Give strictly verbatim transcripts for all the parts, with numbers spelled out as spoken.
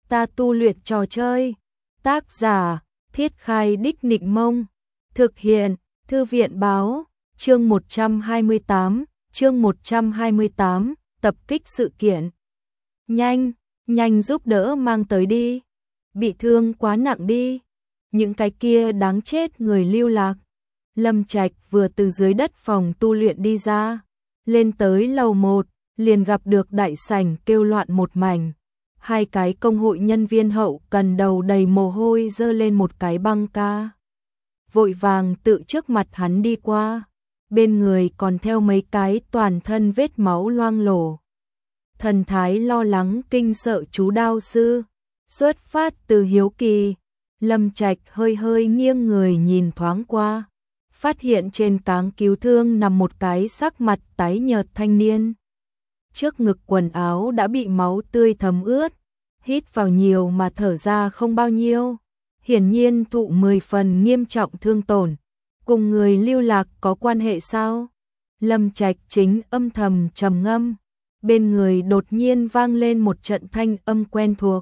ta tu luyện trò chơi. Tác giả, Thiết Khai Đích Nịnh Mông. Thực hiện, Thư viện Báo. Chương một trăm hai mươi tám, chương một trăm hai mươi tám, tập kích sự kiện. Nhanh, nhanh giúp đỡ mang tới đi. Bị thương quá nặng đi. Những cái kia đáng chết người lưu lạc. Lâm Trạch vừa từ dưới đất phòng tu luyện đi ra, lên tới lầu một, liền gặp được đại sảnh kêu loạn một mảnh. Hai cái công hội nhân viên hậu cần đầu đầy mồ hôi giơ lên một cái băng ca. Vội vàng tự trước mặt hắn đi qua, bên người còn theo mấy cái toàn thân vết máu loang lổ. Thần thái lo lắng kinh sợ chú đao sư, xuất phát từ hiếu kỳ. Lâm Trạch hơi hơi nghiêng người nhìn thoáng qua, phát hiện trên cáng cứu thương nằm một cái sắc mặt tái nhợt thanh niên. Trước ngực quần áo đã bị máu tươi thấm ướt, hít vào nhiều mà thở ra không bao nhiêu. Hiển nhiên thụ mười phần nghiêm trọng thương tổn. Cùng người lưu lạc có quan hệ sao? Lâm Trạch chính âm thầm trầm ngâm. Bên người đột nhiên vang lên một trận thanh âm quen thuộc.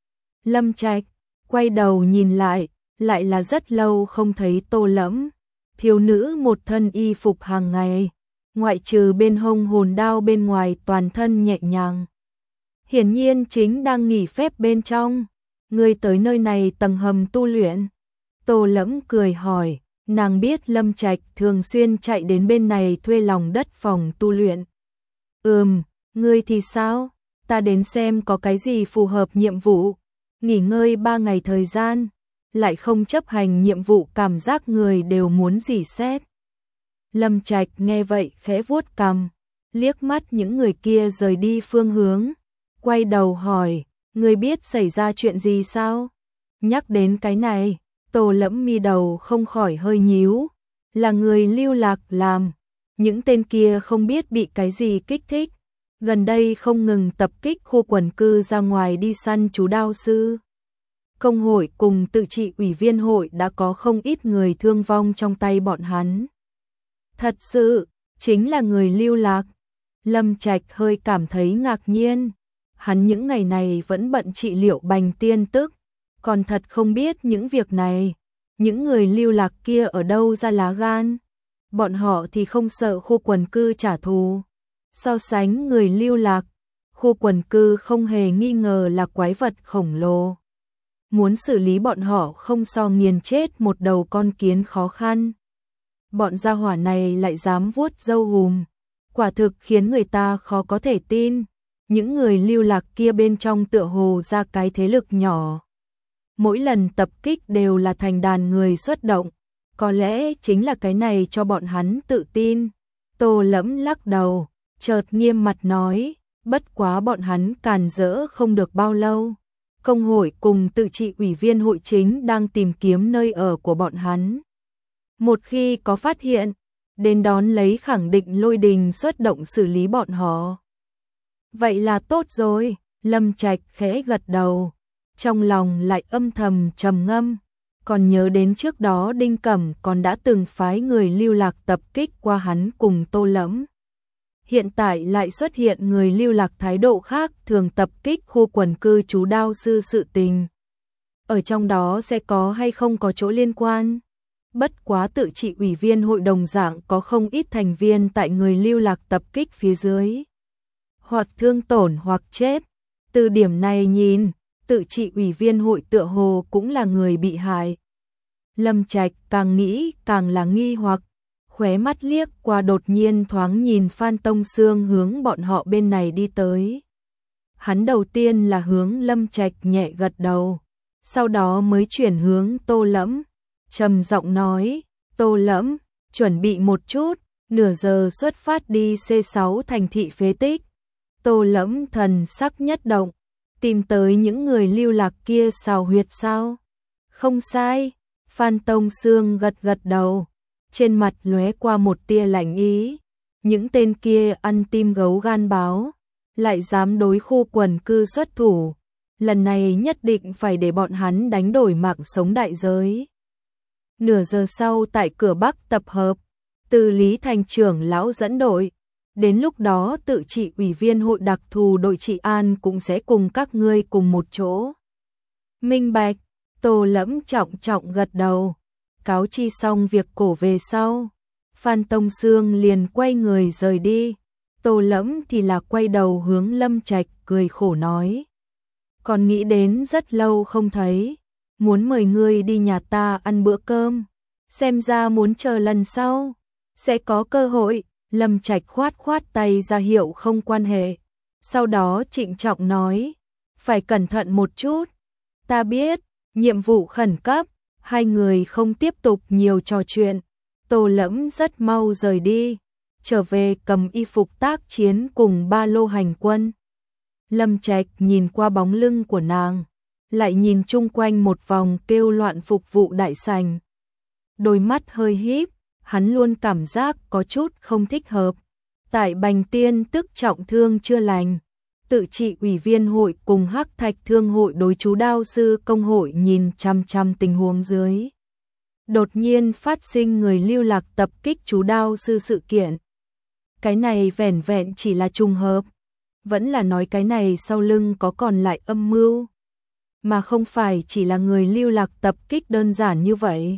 Lâm Trạch quay đầu nhìn lại, lại là rất lâu không thấy Tô Lẫm. Thiếu nữ một thân y phục hàng ngày, ngoại trừ bên hông hồn đao bên ngoài toàn thân nhẹ nhàng. Hiển nhiên chính đang nghỉ phép bên trong. Người tới nơi này tầng hầm tu luyện. Tô Lẫm cười hỏi, nàng biết Lâm Trạch thường xuyên chạy đến bên này thuê lòng đất phòng tu luyện. Ừm, ngươi thì sao? Ta đến xem có cái gì phù hợp nhiệm vụ. Nghỉ ngơi ba ngày thời gian, lại không chấp hành nhiệm vụ, cảm giác người đều muốn rỉ sét. Lâm Trạch nghe vậy khẽ vuốt cằm, liếc mắt những người kia rời đi phương hướng, quay đầu hỏi, ngươi biết xảy ra chuyện gì sao? Nhắc đến cái này, Tô Lẫm mi đầu không khỏi hơi nhíu, là người lưu lạc làm. Những tên kia không biết bị cái gì kích thích, gần đây không ngừng tập kích khu quần cư ra ngoài đi săn chú đao sư. Công hội cùng tự trị ủy viên hội đã có không ít người thương vong trong tay bọn hắn. Thật sự, chính là người lưu lạc. Lâm Trạch hơi cảm thấy ngạc nhiên. Hắn những ngày này vẫn bận trị liệu bành tiên tức, còn thật không biết những việc này. Những người lưu lạc kia ở đâu ra lá gan? Bọn họ thì không sợ khu quần cư trả thù. So sánh người lưu lạc, khu quần cư không hề nghi ngờ là quái vật khổng lồ. Muốn xử lý bọn họ không so nghiền chết một đầu con kiến khó khăn. Bọn gia hỏa này lại dám vuốt râu hùm, quả thực khiến người ta khó có thể tin. Những người lưu lạc kia bên trong tựa hồ ra cái thế lực nhỏ. Mỗi lần tập kích đều là thành đàn người xuất động, có lẽ chính là cái này cho bọn hắn tự tin. Tô Lẫm lắc đầu, chợt nghiêm mặt nói, bất quá bọn hắn càn rỡ không được bao lâu. Công hội cùng tự trị ủy viên hội chính đang tìm kiếm nơi ở của bọn hắn. Một khi có phát hiện, đến đón lấy khẳng định lôi đình xuất động xử lý bọn họ. Vậy là tốt rồi, Lâm Trạch khẽ gật đầu, trong lòng lại âm thầm trầm ngâm, còn nhớ đến trước đó Đinh Cẩm còn đã từng phái người lưu lạc tập kích qua hắn cùng Tô Lẫm. Hiện tại lại xuất hiện người lưu lạc thái độ khác thường tập kích khu quần cư chú đao sư sự tình. Ở trong đó sẽ có hay không có chỗ liên quan? Bất quá tự trị ủy viên hội đồng dạng có không ít thành viên tại người lưu lạc tập kích phía dưới. Hoặc thương tổn hoặc chết. Từ điểm này nhìn, tự trị ủy viên hội tựa hồ cũng là người bị hại. Lâm Trạch càng nghĩ càng là nghi hoặc, khóe mắt liếc qua đột nhiên thoáng nhìn Phan Tông Sương hướng bọn họ bên này đi tới. Hắn đầu tiên là hướng Lâm Trạch nhẹ gật đầu, sau đó mới chuyển hướng Tô Lẫm, trầm giọng nói, Tô Lẫm, chuẩn bị một chút, nửa giờ xuất phát đi C sáu thành thị phế tích. Tô Lẫm thần sắc nhất động, tìm tới những người lưu lạc kia xào huyệt sao? Không sai, Phan Tông Sương gật gật đầu, trên mặt lóe qua một tia lạnh ý. Những tên kia ăn tim gấu gan báo, lại dám đối khu quần cư xuất thủ. Lần này nhất định phải để bọn hắn đánh đổi mạng sống đại giới. Nửa giờ sau tại cửa Bắc tập hợp, từ Lý thành trưởng lão dẫn đội. Đến lúc đó tự trị ủy viên hội đặc thù đội trị an cũng sẽ cùng các ngươi cùng một chỗ. Minh bạch, Tô Lẫm trọng trọng gật đầu. Cáo chi xong việc cổ về sau, Phan Tông Sương liền quay người rời đi. Tô Lẫm thì là quay đầu hướng Lâm Trạch cười khổ nói. Còn nghĩ đến rất lâu không thấy, muốn mời ngươi đi nhà ta ăn bữa cơm, xem ra muốn chờ lần sau, sẽ có cơ hội. Lâm Trạch khoát khoát tay ra hiệu không quan hệ, sau đó trịnh trọng nói, phải cẩn thận một chút. Ta biết, nhiệm vụ khẩn cấp. Hai người không tiếp tục nhiều trò chuyện, Tô Lẫm rất mau rời đi, trở về cầm y phục tác chiến cùng ba lô hành quân. Lâm Trạch nhìn qua bóng lưng của nàng, lại nhìn chung quanh một vòng kêu loạn phục vụ đại sảnh. Đôi mắt hơi híp, hắn luôn cảm giác có chút không thích hợp. Tại Bành Tiên tức trọng thương chưa lành, tự trị ủy viên hội cùng Hắc Thạch Thương hội đối chú đao sư công hội nhìn chăm chăm tình huống dưới. Đột nhiên phát sinh người lưu lạc tập kích chú đao sư sự kiện. Cái này vẻn vẹn chỉ là trùng hợp, vẫn là nói cái này sau lưng có còn lại âm mưu, mà không phải chỉ là người lưu lạc tập kích đơn giản như vậy.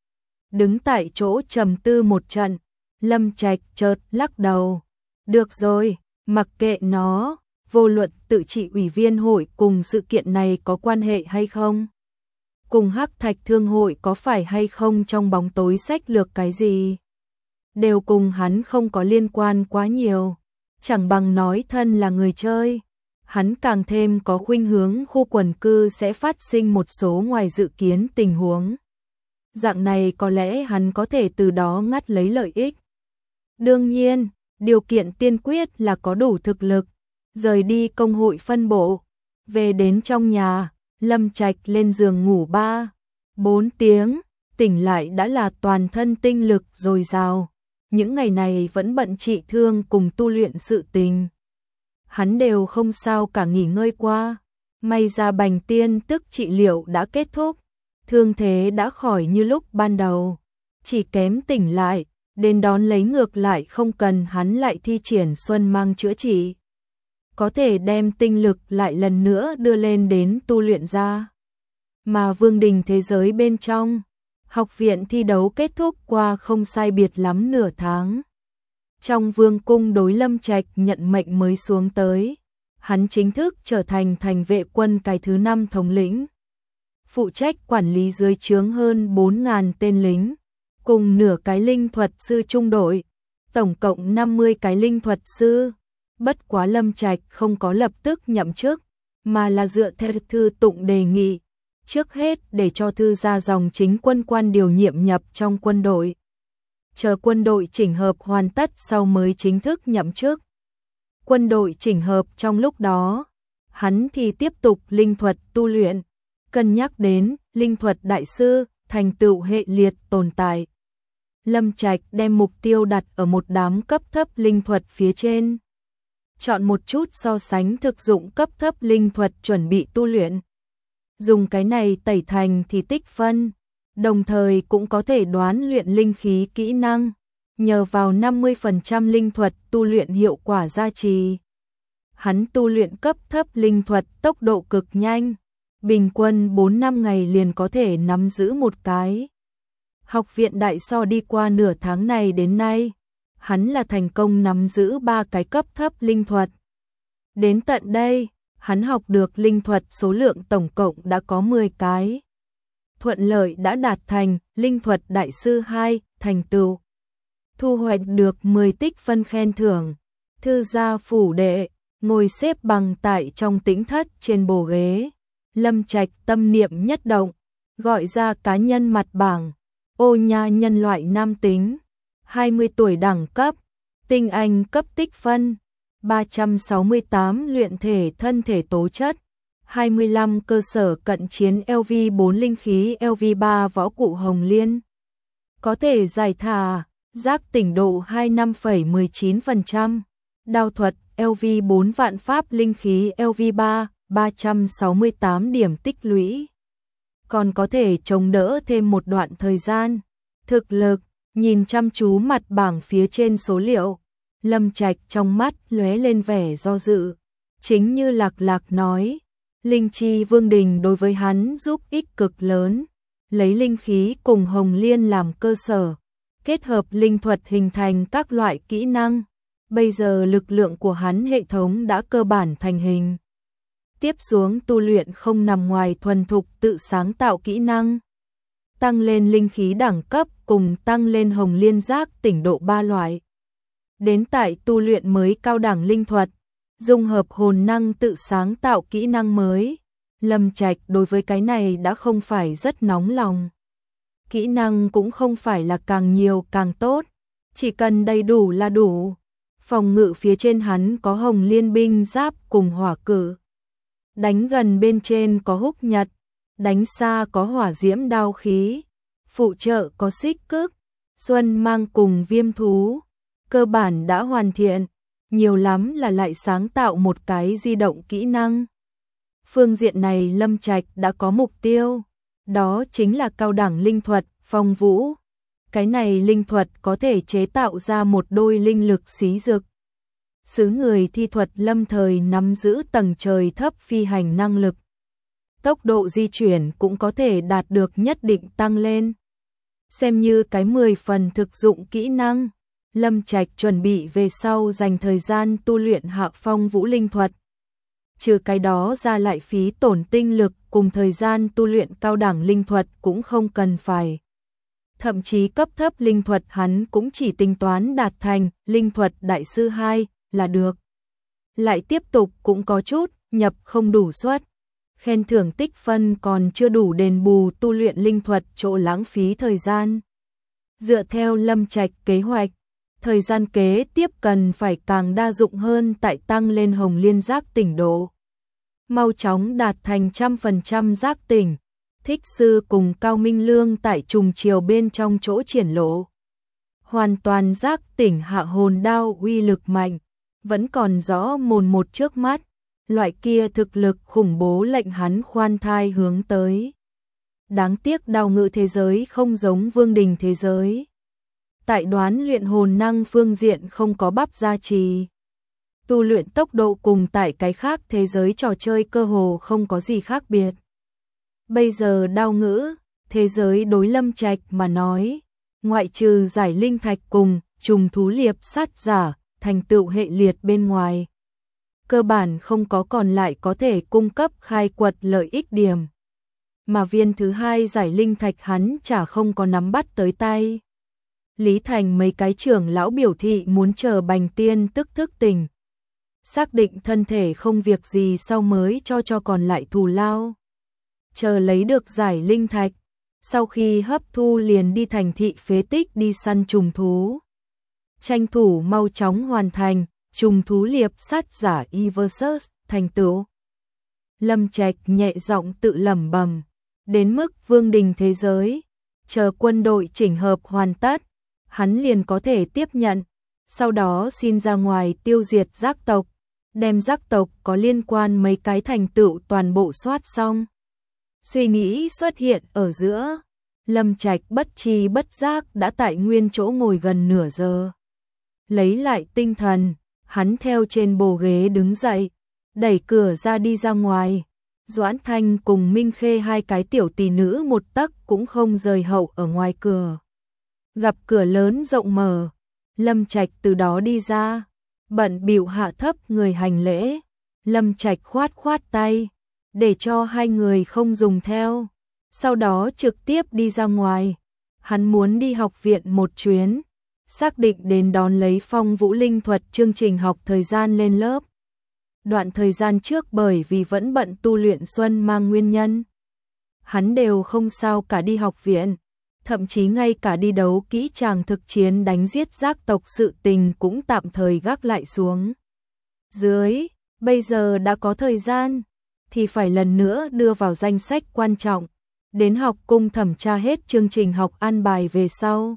Đứng tại chỗ trầm tư một trận, Lâm Trạch chợt lắc đầu. Được rồi, mặc kệ nó, vô luận tự trị ủy viên hội cùng sự kiện này có quan hệ hay không, cùng Hắc Thạch Thương hội có phải hay không trong bóng tối sách lược cái gì, đều cùng hắn không có liên quan quá nhiều, chẳng bằng nói thân là người chơi. Hắn càng thêm có khuynh hướng khu quần cư sẽ phát sinh một số ngoài dự kiến tình huống. Dạng này có lẽ hắn có thể từ đó ngắt lấy lợi ích. Đương nhiên, điều kiện tiên quyết là có đủ thực lực. Rời đi công hội phân bộ, về đến trong nhà, Lâm Trạch lên giường ngủ ba, bốn tiếng, tỉnh lại đã là toàn thân tinh lực dồi dào. Những ngày này vẫn bận trị thương cùng tu luyện sự tình. Hắn đều không sao cả nghỉ ngơi qua. May ra Bành Tiên tức trị liệu đã kết thúc, thương thế đã khỏi như lúc ban đầu, chỉ kém tỉnh lại, đến đón lấy ngược lại không cần hắn lại thi triển xuân mang chữa trị. Có thể đem tinh lực lại lần nữa đưa lên đến tu luyện ra. Mà vương đình thế giới bên trong, học viện thi đấu kết thúc qua không sai biệt lắm nửa tháng. Trong vương cung đối Lâm Trạch nhận mệnh mới xuống tới, hắn chính thức trở thành thành vệ quân cái thứ năm thống lĩnh. Phụ trách quản lý dưới trướng hơn bốn nghìn tên lính, cùng nửa cái linh thuật sư trung đội, tổng cộng năm mươi cái linh thuật sư. Bất quá Lâm Trạch không có lập tức nhậm chức, mà là dựa theo thư tụng đề nghị, trước hết để cho thư ra dòng chính quân quan điều nhiệm nhập trong quân đội. Chờ quân đội chỉnh hợp hoàn tất sau mới chính thức nhậm chức. Quân đội chỉnh hợp trong lúc đó, hắn thì tiếp tục linh thuật tu luyện, cân nhắc đến linh thuật đại sư, thành tựu hệ liệt tồn tại. Lâm Trạch đem mục tiêu đặt ở một đám cấp thấp linh thuật phía trên. Chọn một chút so sánh thực dụng cấp thấp linh thuật chuẩn bị tu luyện. Dùng cái này tẩy thành thì tích phân, đồng thời cũng có thể đoán luyện linh khí kỹ năng, nhờ vào năm mươi phần trăm linh thuật tu luyện hiệu quả gia trì. Hắn tu luyện cấp thấp linh thuật tốc độ cực nhanh, bình quân bốn năm ngày liền có thể nắm giữ một cái. Học viện đại so đi qua nửa tháng này đến nay, hắn là thành công nắm giữ ba cái cấp thấp linh thuật. Đến tận đây, hắn học được linh thuật số lượng tổng cộng đã có mười cái. Thuận lợi đã đạt thành linh thuật đại sư hai, thành tựu. Thu hoạch được mười tích phân khen thưởng. Thư gia phủ đệ, ngồi xếp bằng tại trong tĩnh thất trên bồ ghế. Lâm Trạch tâm niệm nhất động, gọi ra cá nhân mặt bảng. Ô nha nhân loại nam tính, hai mươi tuổi đẳng cấp, tinh anh cấp tích phân, ba trăm sáu mươi tám luyện thể thân thể tố chất, hai mươi lăm cơ sở cận chiến L V bốn linh khí L V ba võ cụ hồng liên. Có thể giải thả, giác tỉnh độ hai mươi lăm phẩy mười chín phần trăm, đao thuật L V bốn vạn pháp linh khí L V ba, ba trăm sáu mươi tám điểm tích lũy. Còn có thể chống đỡ thêm một đoạn thời gian. Thực lực, nhìn chăm chú mặt bảng phía trên số liệu, Lâm Trạch trong mắt lóe lên vẻ do dự. Chính như Lạc Lạc nói, Linh chi vương đình đối với hắn giúp ích cực lớn, lấy linh khí cùng hồng liên làm cơ sở, kết hợp linh thuật hình thành các loại kỹ năng. Bây giờ lực lượng của hắn hệ thống đã cơ bản thành hình. Tiếp xuống tu luyện không nằm ngoài thuần thục tự sáng tạo kỹ năng, tăng lên linh khí đẳng cấp cùng tăng lên hồng liên giác tỉnh độ ba loại. Đến tại tu luyện mới cao đẳng linh thuật, dung hợp hồn năng tự sáng tạo kỹ năng mới. Lâm Trạch đối với cái này đã không phải rất nóng lòng. Kỹ năng cũng không phải là càng nhiều càng tốt, chỉ cần đầy đủ là đủ. Phòng ngự phía trên hắn có hồng liên binh giáp cùng hỏa cử. Đánh gần bên trên có húc nhật, đánh xa có hỏa diễm đao khí, phụ trợ có xích cước, xuân mang cùng viêm thú. Cơ bản đã hoàn thiện, nhiều lắm là lại sáng tạo một cái di động kỹ năng. Phương diện này Lâm Trạch đã có mục tiêu, đó chính là cao đẳng linh thuật, phong vũ. Cái này linh thuật có thể chế tạo ra một đôi linh lực xí dực. Sứ người thi thuật lâm thời nắm giữ tầng trời thấp phi hành năng lực. Tốc độ di chuyển cũng có thể đạt được nhất định tăng lên. Xem như cái mười phần thực dụng kỹ năng, Lâm Trạch chuẩn bị về sau dành thời gian tu luyện hạ phong vũ linh thuật. Trừ cái đó ra lại phí tổn tinh lực cùng thời gian tu luyện cao đẳng linh thuật cũng không cần phải. Thậm chí cấp thấp linh thuật hắn cũng chỉ tính toán đạt thành linh thuật đại sư hai là được. Lại tiếp tục cũng có chút nhập không đủ suất. Khen thưởng tích phân còn chưa đủ đền bù tu luyện linh thuật chỗ lãng phí thời gian. Dựa theo Lâm Trạch kế hoạch, thời gian kế tiếp cần phải càng đa dụng hơn tại tăng lên hồng liên giác tỉnh độ. Mau chóng đạt thành trăm phần trăm giác tỉnh, thích sư cùng Cao Minh Lương tại trùng chiều bên trong chỗ triển lộ. Hoàn toàn giác tỉnh hạ hồn đao uy lực mạnh, vẫn còn rõ mồn một trước mắt, loại kia thực lực khủng bố lệnh hắn khoan thai hướng tới. Đáng tiếc đao ngự thế giới không giống vương đình thế giới. Tại đoán luyện hồn năng phương diện không có bắp gia trì. Tu luyện tốc độ cùng tại cái khác thế giới trò chơi cơ hồ không có gì khác biệt. Bây giờ đao ngữ, thế giới đối Lâm Trạch mà nói, ngoại trừ giải linh thạch cùng trùng thú liệp sát giả, thành tựu hệ liệt bên ngoài. Cơ bản không có còn lại có thể cung cấp khai quật lợi ích điểm. Mà viên thứ hai giải linh thạch hắn chả không có nắm bắt tới tay. Lý Thành mấy cái trưởng lão biểu thị muốn chờ Bành Tiên tức thức tỉnh. Xác định thân thể không việc gì sau mới cho cho còn lại thù lao. Chờ lấy được giải linh thạch, sau khi hấp thu liền đi thành thị phế tích đi săn trùng thú. Tranh thủ mau chóng hoàn thành, trùng thú liệp sát giả Eversus thành tựu. Lâm Trạch nhẹ giọng tự lẩm bẩm, đến mức vương đình thế giới, chờ quân đội chỉnh hợp hoàn tất, hắn liền có thể tiếp nhận, sau đó xin ra ngoài tiêu diệt giác tộc, đem giác tộc có liên quan mấy cái thành tựu toàn bộ soát xong. Suy nghĩ xuất hiện ở giữa, Lâm Trạch bất tri bất giác đã tại nguyên chỗ ngồi gần nửa giờ. Lấy lại tinh thần, hắn theo trên bồ ghế đứng dậy, đẩy cửa ra đi ra ngoài. Doãn Thanh cùng Minh Khê hai cái tiểu tỷ nữ một tấc cũng không rời hậu ở ngoài cửa. Gặp cửa lớn rộng mở, Lâm Trạch từ đó đi ra, bận bịu hạ thấp người hành lễ. Lâm Trạch khoát khoát tay, để cho hai người không dùng theo, sau đó trực tiếp đi ra ngoài. Hắn muốn đi học viện một chuyến, xác định đến đón lấy phong vũ linh thuật chương trình học thời gian lên lớp. Đoạn thời gian trước bởi vì vẫn bận tu luyện xuân mang nguyên nhân, hắn đều không sao cả đi học viện, thậm chí ngay cả đi đấu kỹ tràng thực chiến đánh giết giác tộc sự tình cũng tạm thời gác lại xuống. Dưới, bây giờ đã có thời gian, thì phải lần nữa đưa vào danh sách quan trọng, đến học cung thẩm tra hết chương trình học an bài về sau.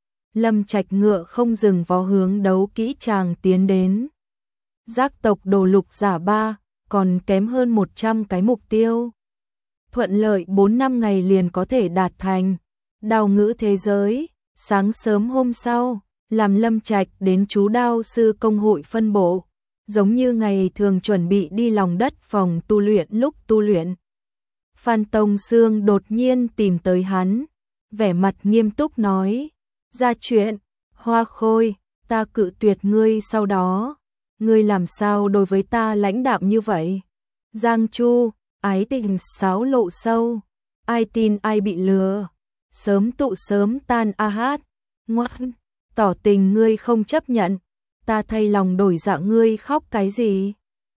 Lâm Trạch ngựa không dừng vó hướng đấu kỹ tràng tiến đến. Giác tộc đồ lục giả ba, còn kém hơn một trăm cái mục tiêu. Thuận lợi bốn năm ngày liền có thể đạt thành. Đao ngữ thế giới, sáng sớm hôm sau, làm Lâm Trạch đến chú đao sư công hội phân bộ. giống như ngày thường chuẩn bị đi lòng đất phòng tu luyện lúc tu luyện. Phan Tông Sương đột nhiên tìm tới hắn, vẻ mặt nghiêm túc nói, ra chuyện, Hoa Khôi, ta cự tuyệt ngươi sau đó, ngươi làm sao đối với ta lãnh đạm như vậy? Giang Chu, ái tình sáo lộ sâu, ai tin ai bị lừa, sớm tụ sớm tan a hát, ngoan, tỏ tình ngươi không chấp nhận, ta thay lòng đổi dạ ngươi khóc cái gì?